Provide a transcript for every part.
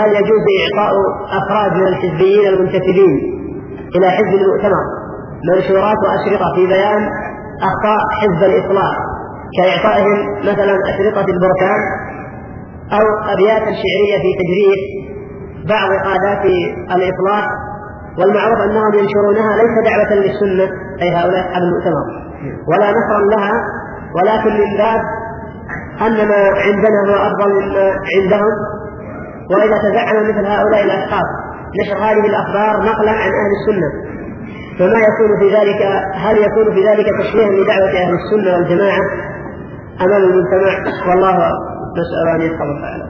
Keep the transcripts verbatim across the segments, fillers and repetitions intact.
هل يجوز إعطاء أفراد من الحزبيين المنتسبين إلى حزب المؤتمر منشورات وأشرطة في بيان أخطاء حزب الإصلاح كإعطائهم مثلا أشرطة البركان أو أبيات شعرية في تجريح بعض قادات الإصلاح، والمعروف أنهم ينشرونها ليس دعوة للسنة أي هؤلاء أصحاب المؤتمر ولا نصرا لها، ولكن من باب أن ما عندنا هو أفضل مما عندهم. وإذا تزعم مثل هؤلاء الأشخاص نشر هذه الأخبار نقلا عن أهل السنة فما يكون في ذلك؟ هل يكون في ذلك تشويها لدعوة أهل السنة والجماعة أمام المجتمع؟ والله نسأل أن يحفظه تعالى.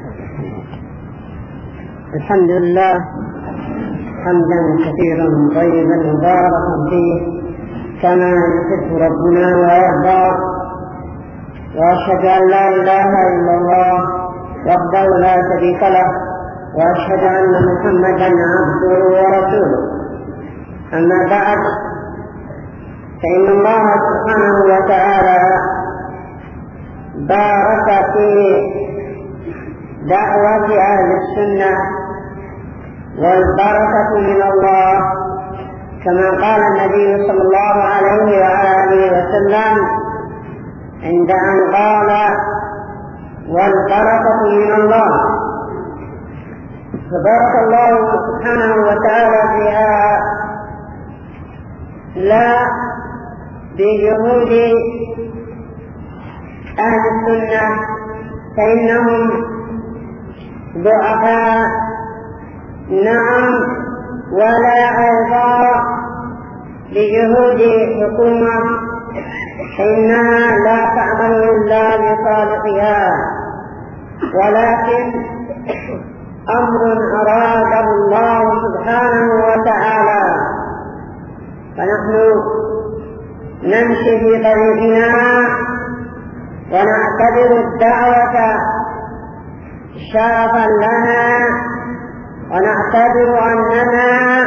الحمد لله حمدا كثيرا طيبا مباركا فيه كما يحب ربنا ويرضى، وأشهد أن لا إله إلا الله وحده لا شريك له، وأشهد أن محمدا عبده ورسوله. أما بعد، فإن الله سبحانه وتعالى بارك في دعوة أهل السنة، والبركة من الله كما قال النبي صلى الله عليه وآله وسلم عند أن قال والبركة من الله. فبارك الله سبحانه وتعالى فيها لا بجهود أهل السنة فإنهم ضعفاء نعم، ولا أيضا بجهود حكومة فإنها لا تعمل إلا بصالحها، ولكن أمر أراده الله سبحانه وتعالى، فنحن نمشي في طريقنا ونعتبر الدعوة شرفا لنا، ونعتبر أننا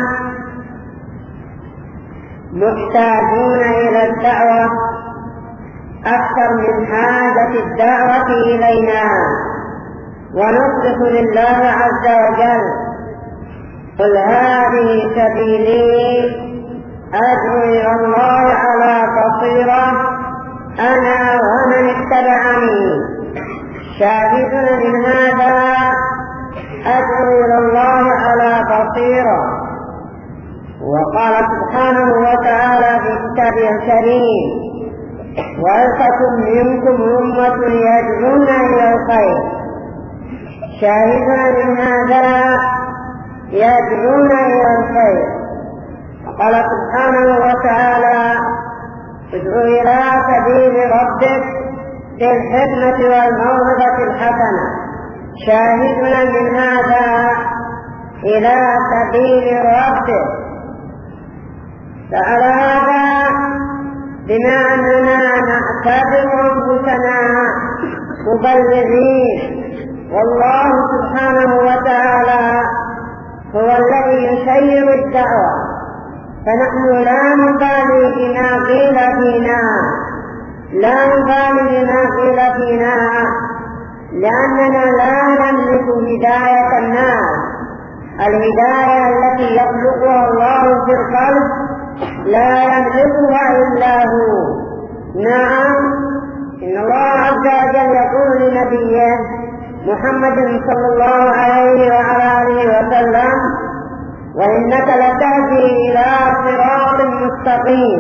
محتاجون إلى الدعوة أكثر من حاجة الدعوة إلينا، ونصرف لله عز وجل قل هذه سبيلي أدعو إلى الله على بصيرة أنا ومن اتبعني. شاهدنا من هذا أدعو إلى الله على بصيرة. وقال سبحانه وتعالى في كتابه الكريم ولتكن منكم أمة يدعون إلى الخير. شاهدنا من هذا يدعون إلى الخير. وقال سبحانه وتعالى ادعو إلى سبيل ربك بالحكمة والموعظة الحسنة. شاهدنا من هذا إلى سبيل ربك. فعلى هذا بما أننا نعتبر أنفسنا مبلغين، والله سبحانه وتعالى هو الذي يسير الدعوة، فنحن لا نبالي بما قيل فينا، لا نبالي بما قيل فينا، لأننا لا نملك هداية الناس. الهداية التي يخلقها الله في القلب لا يملكها إلا هو. نعم، إن الله عز وجل يقول لنبيه محمد صلى الله عليه وعلى آله وسلم وإنك لتهدي إلى صراط مستقيم.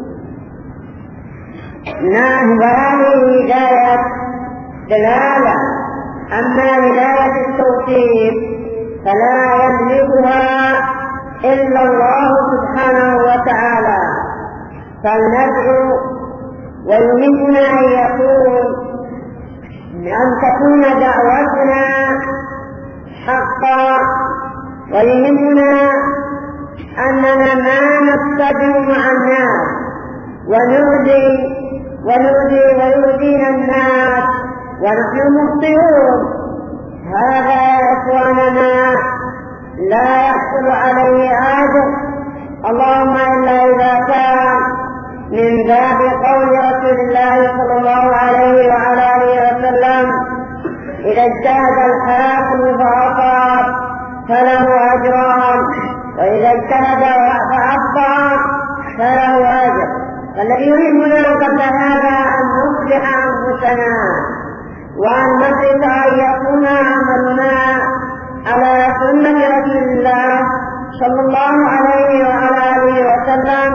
نعم، وهذه هداية دلالة. أما هداية التوفيق فلا يملكها إلا الله سبحانه وتعالى. فلندعو، ويهمنا أن يكون أن تكون دعوتنا حقا، ويهمنا أننا ما نتبع مع الناس ونؤذي ونؤذي ويؤذينا الناس ونحن مخطئون. هذا يا إخواننا لا يحصل عليه أجر، اللهم إلا إذا كان من باب قول رسول الله صلى الله عليه وعلى آله وسلم إذا اجتهد الحاكم فأصاب فله أجران، وإذا اجتهد فأخطأ فله أجر. فالذي يهمنا قبل هذا أن نصلح أنفسنا وأن نحرص أن يكون عملنا على سنة رسول الله صلى الله عليه وعلى آله وسلم،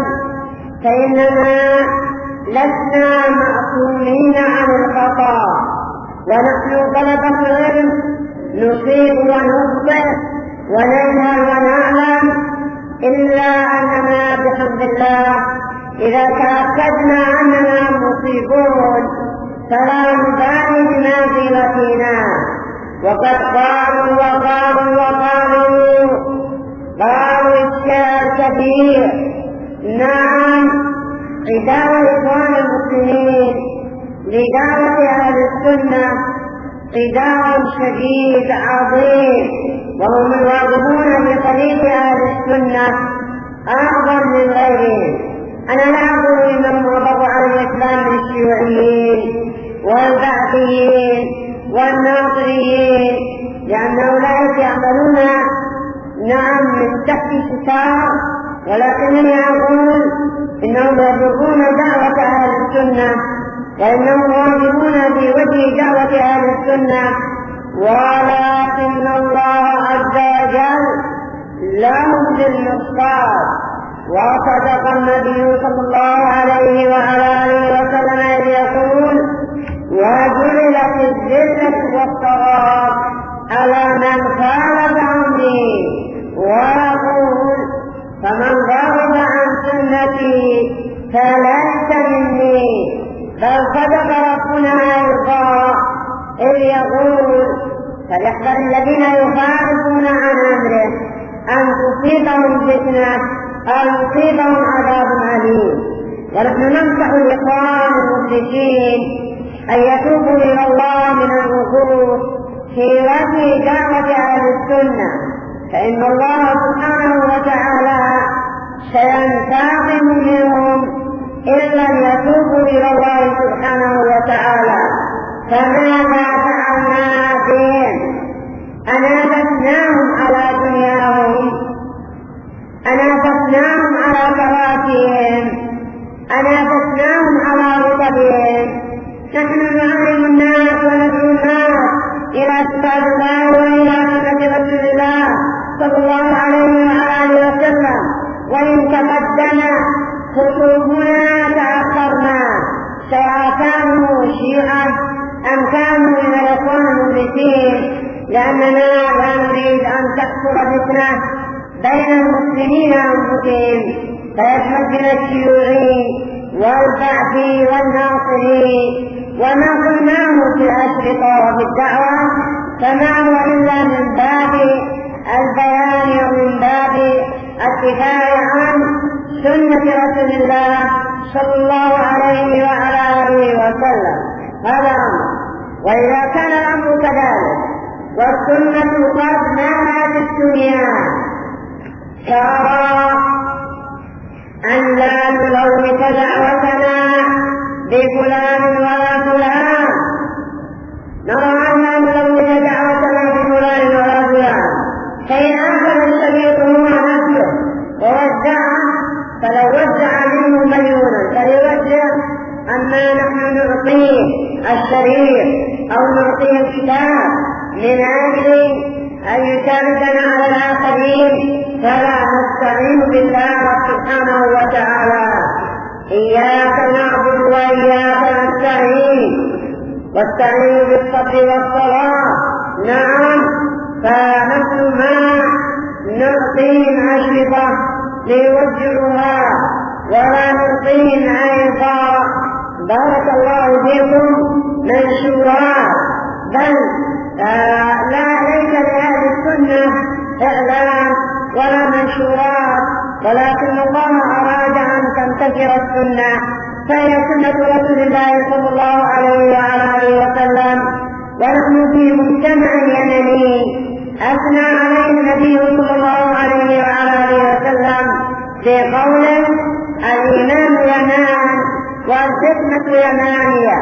فإننا لسنا معصومين عن الخطأ، ونحن طلبة العلم نصيب ونخطئ ونجهل ونعلم، إلا أننا بحمد الله إذا تأكدنا أننا مصيبون فلا نبالي بما في وقتنا. وقد قالوا وقالوا وقالوا قالوا الشيء كثير. نعم، عداوة إخوان المسلمين لدعوة أهل السنة عداء شديد عظيم، وهم الواجبون بطريق أهل السنة أعظم من غيرهم. أنا لا أقول من وضعوا على الإسلام من الشيوعيين والبعثيين والناصريين، لأن أولئك يعملون نعم من تحت ستار، ولكنني أقول إنهم يضرون دعوة أهل السنة، وإنهم واجبون في وجه دعوة أهل السنة، ولكن الله عز وجل لا يضل الصاد. وصدق النبي صلى الله عليه وعلى آله وسلم إذ يقول: وجعلت الذلة والصغار على من خالف أمري، ويقول: فمن ضرب عن سنتي فليس مني. بل صدق ربنا أيضا إذ يقول: فليحذر الذين يخالفون عن أمره أن تصيبهم فتنة أو يصيبهم عذاب أليم. ونحن ننصح الإخوان المشركين أن يتوبوا إلى الله من الوقوف في وجه دعوة أهل السنة، فإن الله سبحانه وتعالى سينتقم منهم إن لم يتوبوا إلى الله سبحانه وتعالى. فماذا فعلنا بهم؟ أنافسناهم على دنياهم، أنافسناهم على كراسيهم، أنافسناهم على رتبهم. نحن نعلم الناس وندعو الناس إلى كتاب الله وإلى سنة رسول الله صلى الله عليه وآله وسلم، وإن تقدم خطوبنا تأخرنا، سواء كانوا شيعا أم كانوا من الإخوان المخلصين، لأننا لا نريد أن تكثر فتنة بين المسلمين أنفسهم فيشمل من الشيوعي والبعثي والناصري. وما قلناه في الأشرطة وفي الدعوة فما هو إلا من باب البيان ومن باب الدفاع عن سنة رسول الله صلى الله عليه وعلى آله وسلم. هذا أمر. وإذا كان الأمر كذلك والسنة قد نالت الدنيا، ترى أن لا نلوث دعوتنا بفلان ولا فلان، نرى أن لا نلوث دعوتنا بفلان ولا فلان. فإن أخذ الشريط هو نفسه ووزعه فلو وزع منه مليونا فليوزع أما نحن نعطيه الشريط أو نعطيه الكتاب من أجل أن يساعدنا على الآخرين، فلا نستعين بالله سبحانه وتعالى. إياك نعبد وإياك نستعين، واستعينوا بالصبر والصلاة. نعم، فنحن ما نعطيهم أشرطة ليوزعوها ولا نعطيهم أيضا بارك الله فيكم منشورات، بل آه لا ليس لأهل السنة إعلان ولا منشورات، ولكن الله أراد أن تنتشر السنة، فهي سنة رسول الله صلى الله عليه وعلى آله وسلم. ونحن في مجتمع يمني أثنى عليه النبي صلى الله عليه وعلى آله وسلم بقوله: الإيمان يمان والفتنة يمانية،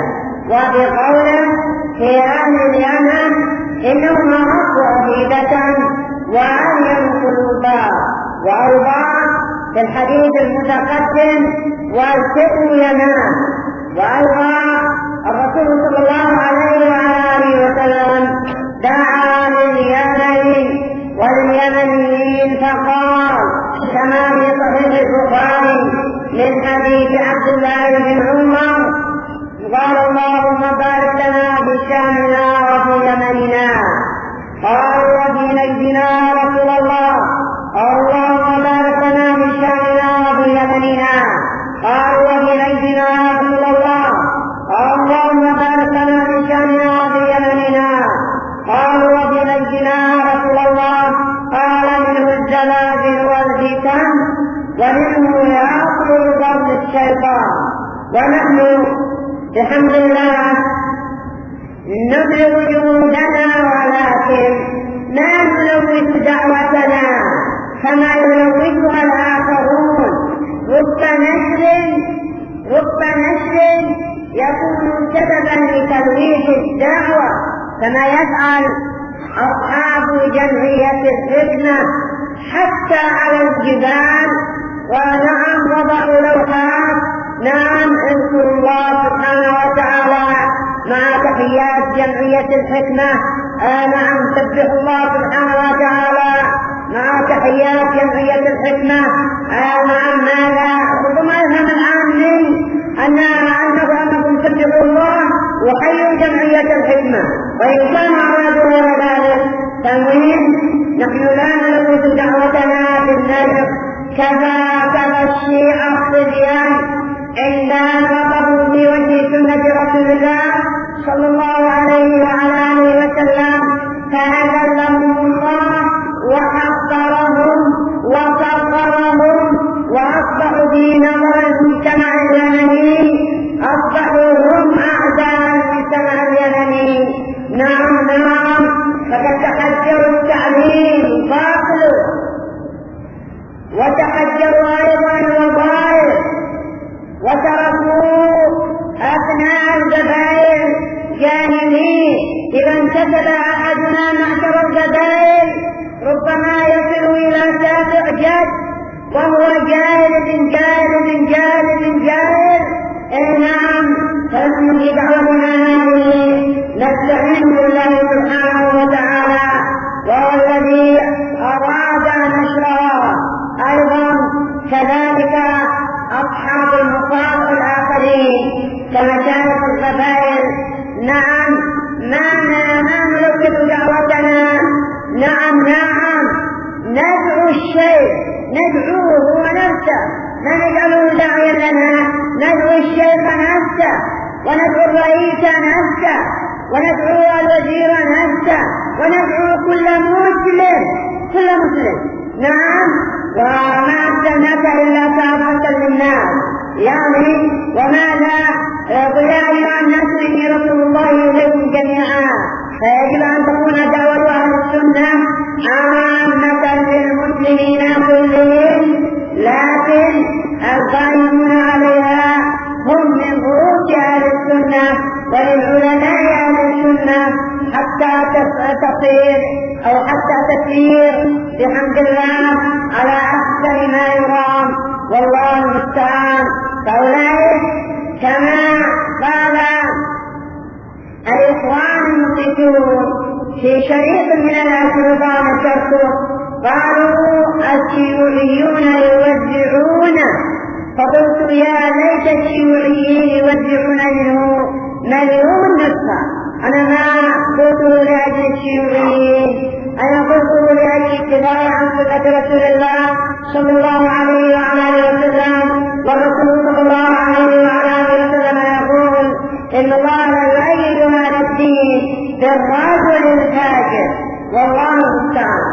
وبقوله: في أهل اليمن إنهم أردوا عقيدة وأن ينقلوا. وأيضا في الحديث المتقدم والفئ ينام. وأيضا الرسول صلى الله عليه وآله وسلم دعا لليمن واليمنيين فقال كما في صحيح البخاري من حديث عبد الله بن عمر قال اللهم بارك لنا بشامنا وفي يمننا. قالوا وفي نجدنا يا رسول الله. اللهم بارك لنا بشامنا وفي يمننا. قالوا وفي نجدنا يا رسول الله. اللهم بارك لنا بشامنا وفي يمننا. قالوا وفي نجدنا يا رسول الله. قال منه الزلازل والفتن ومنه يأكل ضرب الشيطان. ونحن بحمد الله نبلغ جهودنا ولكن ما نلوث دعوتنا كما يلوثها الآخرون. رب نشر رب نشر يكون سببا لتلويث الدعوة كما يفعل أصحاب جمعية الفتنة حتى على الجبال. ونعم وضعوا لوحات نعم اذكر الله سبحانه وتعالى مع تحيات جمعية الحكمة. آه نعم سبح الله سبحانه وتعالى مع تحيات جمعية الحكمة. آه نعم ماذا ربما يفهم العامي أن أنه أنكم سبحوا الله وحيوا جمعية الحكمة وإن كان أرادوا ذلك تنوين. نحن لا نلوث دعوتنا بالنجم كذا كذا الشيعة الصبيان عندما نظروا في وجه سنة رسول الله صلى الله عليه وعلى آله وسلم فأذلهم الله وحقرهم وصغرهم وأصبحوا في نظر المجتمع اليمني أصبحوا هم أعداء المجتمع اليمني. نعم نعم فقد تحجروا التعليم باطل وتحجروا أيضا الوظائف وتركوا أبناء القبائل جاهلين. إذا انتسب أحدنا معشر القبائل ربما يصل إلى سابع جد وهو جاهل بن جاهل بن جاهل بن جاهل. إيه نعم فنحن في دعوتنا هذه نستعين بالله سبحانه وتعالى وهو الذي أراد نشرها. أيضا كذلك أصحاب المصاب الآخرين كمشايخ القبائل. نعم ما ما نلقي دعوتنا. نعم نعم ندعو الشيء ندعوه هو نفسه ما نجعله داعيا لنا. ندعو الشيخ نفسه وندعو الرئيس نفسه وندعو الوزير نفسه وندعو كل مسلم كل مسلم. نعم وما أرسلناك إلا كافة للناس يعني وماذا قل يا أيها الناس إني رسول الله إليكم جميعا. فيجب أن تكون دعوة أهل السنة عامة للمسلمين كلهم لكن القائمون عليها هم من فروع أهل السنة وللعلماء أهل السنة حتى تصير أو حتى تسير بحمد الله على أحسن ما يرام والله المستعان. فأولئك كما قال الإخوان المسلمون في شريط من الأشرطة نشرته قالوا الشيوعيون يوزعون. فقلت يا ليت الشيوعيين يوزعون منه مليون نسخة. أنا ما قلته لأجل الشيوعيين أنا قلته لأجل اتباع عن سنة رسول الله صلى الله عليه وعلى آله وسلم. والرسول صلى الله عليه وعلى آله وسلم يقول إن الله لا يؤيد هذا الدين بالرجل الفاجر والله المستعان.